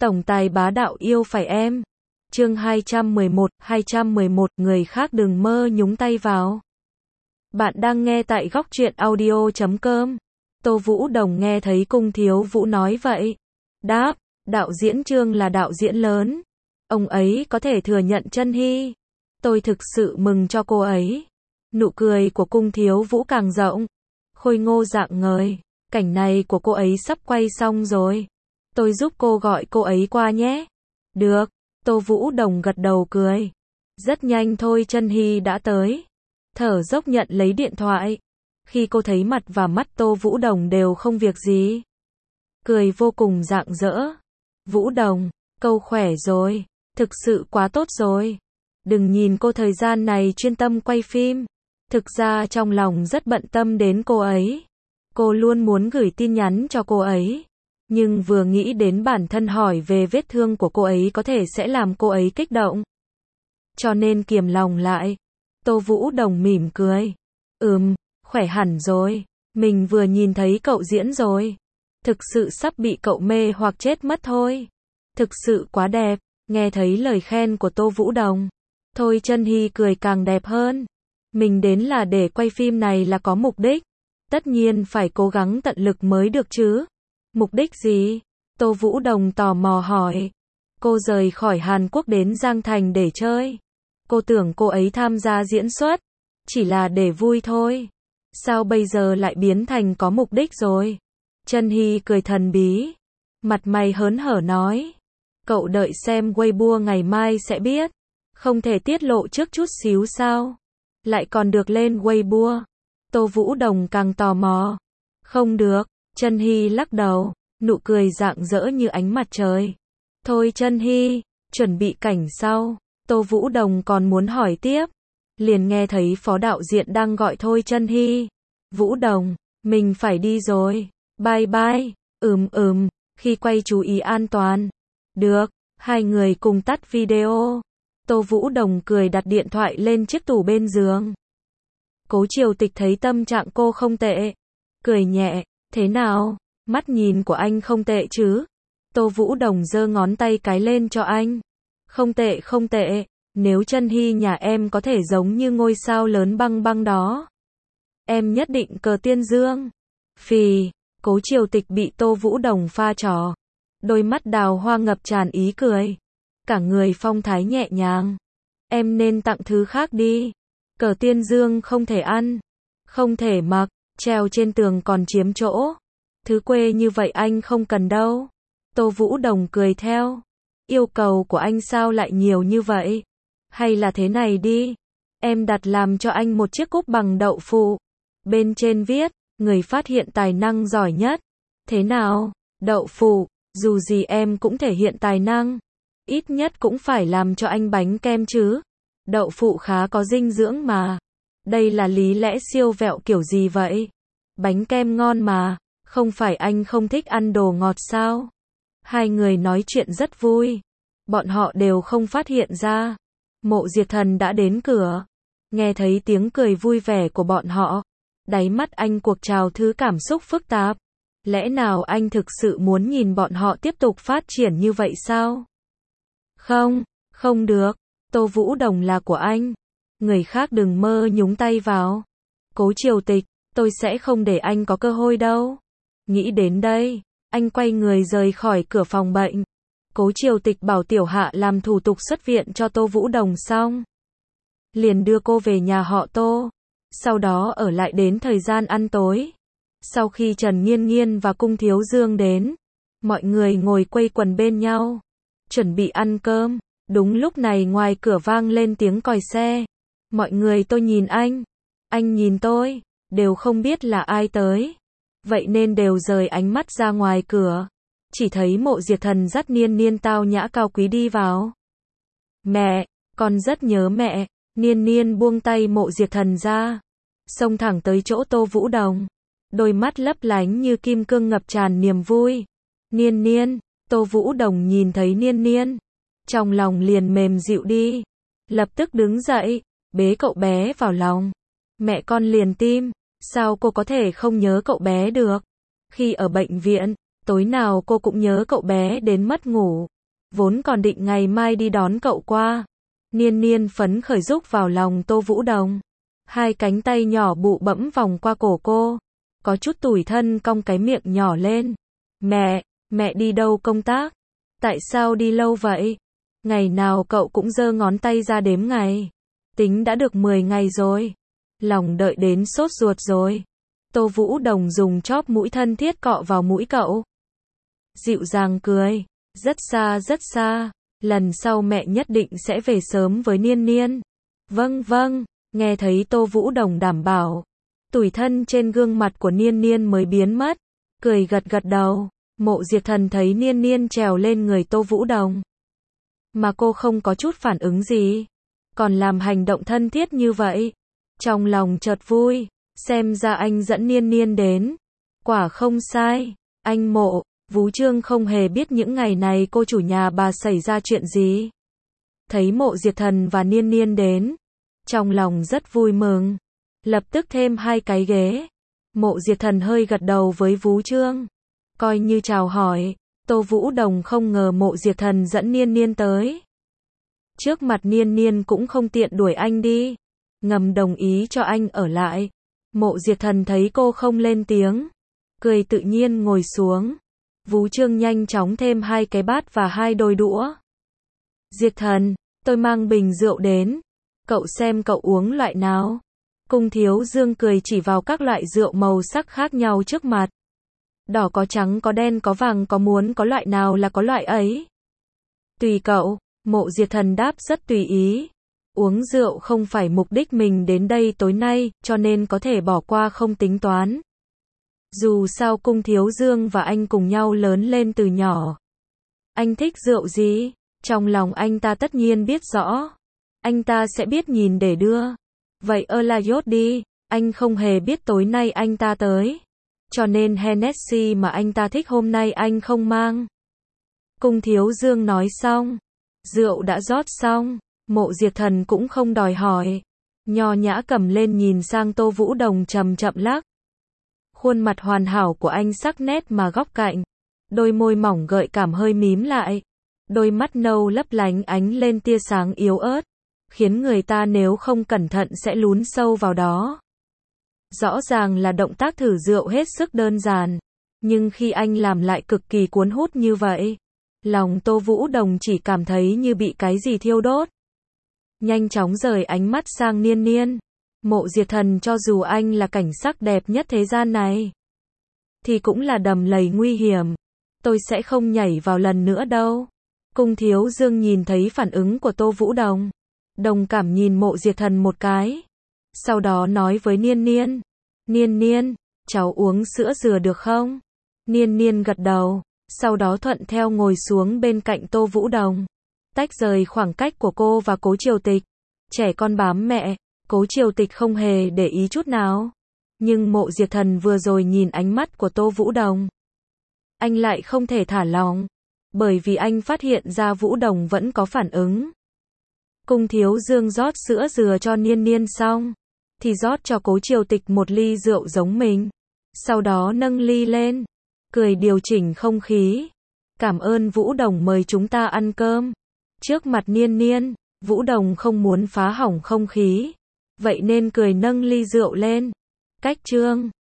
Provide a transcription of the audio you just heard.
Tổng tài bá đạo yêu phải em. Chương 211, người khác đừng mơ nhúng tay vào. Bạn đang nghe tại góc truyện audio.com. Tô Vũ Đồng nghe thấy Cung Thiếu Vũ nói vậy. Đáp, đạo diễn Trương là đạo diễn lớn. Ông ấy có thể thừa nhận Chân Hy. Tôi thực sự mừng cho cô ấy. Nụ cười của Cung Thiếu Vũ càng rộng. Khôi ngô rạng ngời. Cảnh này của cô ấy sắp quay xong rồi. Tôi giúp cô gọi cô ấy qua nhé. Được. Tô Vũ Đồng gật đầu cười. Rất nhanh thôi Chân Hy đã tới. Thở dốc nhận lấy điện thoại. Khi cô thấy mặt và mắt Tô Vũ Đồng đều không việc gì. Cười vô cùng rạng rỡ. Vũ Đồng, câu khỏe rồi. Thực sự quá tốt rồi. Đừng nhìn cô thời gian này chuyên tâm quay phim. Thực ra trong lòng rất bận tâm đến cô ấy. Cô luôn muốn gửi tin nhắn cho cô ấy. Nhưng vừa nghĩ đến bản thân hỏi về vết thương của cô ấy có thể sẽ làm cô ấy kích động. Cho nên kiềm lòng lại. Tô Vũ Đồng mỉm cười. Khỏe hẳn rồi. Mình vừa nhìn thấy cậu diễn rồi. Thực sự sắp bị cậu mê hoặc chết mất thôi. Thực sự quá đẹp. Nghe thấy lời khen của Tô Vũ Đồng. Thôi Chân Hy cười càng đẹp hơn. Mình đến là để quay phim này là có mục đích. Tất nhiên phải cố gắng tận lực mới được chứ. Mục đích gì? Tô Vũ Đồng tò mò hỏi. Cô rời khỏi Hàn Quốc đến Giang Thành để chơi. Cô tưởng cô ấy tham gia diễn xuất. Chỉ là để vui thôi. Sao bây giờ lại biến thành có mục đích rồi? Chân Hy cười thần bí. Mặt mày hớn hở nói. Cậu đợi xem Weibo ngày mai sẽ biết. Không thể tiết lộ trước chút xíu sao? Lại còn được lên Weibo. Tô Vũ Đồng càng tò mò. Không được. Chân Hy lắc đầu, nụ cười rạng rỡ như ánh mặt trời. Thôi Chân Hy, chuẩn bị cảnh sau. Tô Vũ Đồng còn muốn hỏi tiếp. Liền nghe thấy phó đạo diễn đang gọi thôi Chân Hy. Vũ Đồng, mình phải đi rồi. Bye bye. Khi quay chú ý an toàn. Được, hai người cùng tắt video. Tô Vũ Đồng cười đặt điện thoại lên chiếc tủ bên giường. Cố Triều Tịch thấy tâm trạng cô không tệ. Cười nhẹ. Thế nào? Mắt nhìn của anh không tệ chứ? Tô Vũ Đồng giơ ngón tay cái lên cho anh. Không tệ không tệ. Nếu Chân Hy nhà em có thể giống như ngôi sao lớn băng băng đó. Em nhất định cờ tiên dương. Phì. Cố Triều Tịch bị Tô Vũ Đồng pha trò. Đôi mắt đào hoa ngập tràn ý cười. Cả người phong thái nhẹ nhàng. Em nên tặng thứ khác đi. Cờ tiên dương không thể ăn. Không thể mặc. Treo trên tường còn chiếm chỗ. Thứ quê như vậy anh không cần đâu. Tô Vũ Đồng cười theo. Yêu cầu của anh sao lại nhiều như vậy? Hay là thế này đi. Em đặt làm cho anh một chiếc cúp bằng đậu phụ. Bên trên viết, người phát hiện tài năng giỏi nhất. Thế nào? Đậu phụ, dù gì em cũng thể hiện tài năng. Ít nhất cũng phải làm cho anh bánh kem chứ. Đậu phụ khá có dinh dưỡng mà. Đây là lý lẽ siêu vẹo kiểu gì vậy? Bánh kem ngon mà, không phải anh không thích ăn đồ ngọt sao? Hai người nói chuyện rất vui. Bọn họ đều không phát hiện ra. Mộ Diệt Thần đã đến cửa. Nghe thấy tiếng cười vui vẻ của bọn họ. Đáy mắt anh cuộc trào thứ cảm xúc phức tạp. Lẽ nào anh thực sự muốn nhìn bọn họ tiếp tục phát triển như vậy sao? Không, không được. Tô Vũ Đồng là của anh. Người khác đừng mơ nhúng tay vào. Cố Triều Tịch, tôi sẽ không để anh có cơ hội đâu. Nghĩ đến đây, anh quay người rời khỏi cửa phòng bệnh. Cố Triều Tịch bảo Tiểu Hạ làm thủ tục xuất viện cho Tô Vũ Đồng xong. Liền đưa cô về nhà họ Tô. Sau đó ở lại đến thời gian ăn tối. Sau khi Trần Nghiên Nghiên và Cung Thiếu Dương đến, mọi người ngồi quây quần bên nhau. Chuẩn bị ăn cơm. Đúng lúc này ngoài cửa vang lên tiếng còi xe. Mọi người tôi nhìn anh nhìn tôi, đều không biết là ai tới. Vậy nên đều rời ánh mắt ra ngoài cửa. Chỉ thấy Mộ Diệt Thần dắt Niên Niên tao nhã cao quý đi vào. Mẹ, con rất nhớ mẹ. Niên Niên buông tay Mộ Diệt Thần ra. Xông thẳng tới chỗ Tô Vũ Đồng. Đôi mắt lấp lánh như kim cương ngập tràn niềm vui. Niên Niên, Tô Vũ Đồng nhìn thấy Niên Niên. Trong lòng liền mềm dịu đi. Lập tức đứng dậy, bế cậu bé vào lòng. Mẹ con liền tim, sao cô có thể không nhớ cậu bé được? Khi ở bệnh viện, Tối nào cô cũng nhớ cậu bé đến mất ngủ. Vốn còn định ngày mai đi đón cậu qua. Niên Niên phấn khởi rúc vào lòng Tô Vũ Đồng. Hai cánh tay nhỏ bụ bẫm vòng qua cổ cô. Có chút tủi thân cong cái miệng nhỏ lên. Mẹ đi đâu công tác? Tại sao đi lâu vậy? Ngày nào cậu cũng giơ ngón tay ra đếm ngày. Tính đã được 10 ngày rồi. Lòng đợi đến sốt ruột rồi. Tô Vũ Đồng dùng chóp mũi thân thiết cọ vào mũi cậu. Dịu dàng cười. Rất xa. Lần sau mẹ nhất định sẽ về sớm với Niên Niên. Vâng. Nghe thấy Tô Vũ Đồng đảm bảo. Tủi thân trên gương mặt của Niên Niên mới biến mất. Cười gật đầu. Mộ Diệt Thần thấy Niên Niên trèo lên người Tô Vũ Đồng. Mà cô không có chút phản ứng gì. Còn làm hành động thân thiết như vậy. Trong lòng chợt vui. Xem ra anh dẫn Niên Niên đến. Quả không sai. Anh Mộ, Vú Trương không hề biết những ngày này cô chủ nhà bà xảy ra chuyện gì. Thấy Mộ Diệt Thần và Niên Niên đến. Trong lòng rất vui mừng. Lập tức thêm 2 cái ghế. Mộ Diệt Thần hơi gật đầu với Vú Trương. Coi như chào hỏi. Tô Vũ Đồng không ngờ Mộ Diệt Thần dẫn Niên Niên tới. Trước mặt Niên Niên cũng không tiện đuổi anh đi. Ngầm đồng ý cho anh ở lại. Mộ Diệt Thần thấy cô không lên tiếng. Cười tự nhiên ngồi xuống. Vú Trương nhanh chóng thêm 2 cái bát và 2 đôi đũa. Diệt Thần, tôi mang bình rượu đến. Cậu xem cậu uống loại nào? Cung Thiếu Dương cười chỉ vào các loại rượu màu sắc khác nhau trước mặt. Đỏ có trắng có đen có vàng có muốn có loại nào là có loại ấy. Tùy cậu, Mộ Diệt Thần đáp rất tùy ý. Uống rượu không phải mục đích mình đến đây tối nay, cho nên có thể bỏ qua không tính toán. Dù sao Cung Thiếu Dương và anh cùng nhau lớn lên từ nhỏ. Anh thích rượu gì? Trong lòng anh ta tất nhiên biết rõ. Anh ta sẽ biết nhìn để đưa. Vậy là Yốt đi, anh không hề biết tối nay anh ta tới. Cho nên Hennessy mà anh ta thích hôm nay anh không mang. Cung Thiếu Dương nói xong. Rượu đã rót xong. Mộ Diệt Thần cũng không đòi hỏi. Nho nhã cầm lên nhìn sang Tô Vũ Đồng chậm lắc. Khuôn mặt hoàn hảo của anh sắc nét mà góc cạnh. Đôi môi mỏng gợi cảm hơi mím lại. Đôi mắt nâu lấp lánh ánh lên tia sáng yếu ớt. Khiến người ta nếu không cẩn thận sẽ lún sâu vào đó. Rõ ràng là động tác thử rượu hết sức đơn giản. Nhưng khi anh làm lại cực kỳ cuốn hút như vậy. Lòng Tô Vũ Đồng chỉ cảm thấy như bị cái gì thiêu đốt. Nhanh chóng rời ánh mắt sang Niên Niên. Mộ Diệt Thần cho dù anh là cảnh sắc đẹp nhất thế gian này. Thì cũng là đầm lầy nguy hiểm. Tôi sẽ không nhảy vào lần nữa đâu. Cung Thiếu Dương nhìn thấy phản ứng của Tô Vũ Đồng. Đồng cảm nhìn Mộ Diệt Thần một cái. Sau đó nói với Niên Niên. Niên Niên, cháu uống sữa dừa được không? Niên Niên gật đầu. Sau đó thuận theo ngồi xuống bên cạnh Tô Vũ Đồng. Tách rời khoảng cách của cô và Cố Triều Tịch. Trẻ con bám mẹ. Cố Triều Tịch không hề để ý chút nào. Nhưng Mộ Diệt Thần vừa rồi nhìn ánh mắt của Tô Vũ Đồng. Anh lại không thể thả lỏng. Bởi vì anh phát hiện ra Vũ Đồng vẫn có phản ứng. Cung Thiếu Dương rót sữa dừa cho Niên Niên xong. Thì rót cho Cố Triều Tịch một ly rượu giống mình. Sau đó nâng ly lên. Cười điều chỉnh không khí. Cảm ơn Vũ Đồng mời chúng ta ăn cơm. Trước mặt Niên Niên, Vũ Đồng không muốn phá hỏng không khí. Vậy nên cười nâng ly rượu lên. Cách chương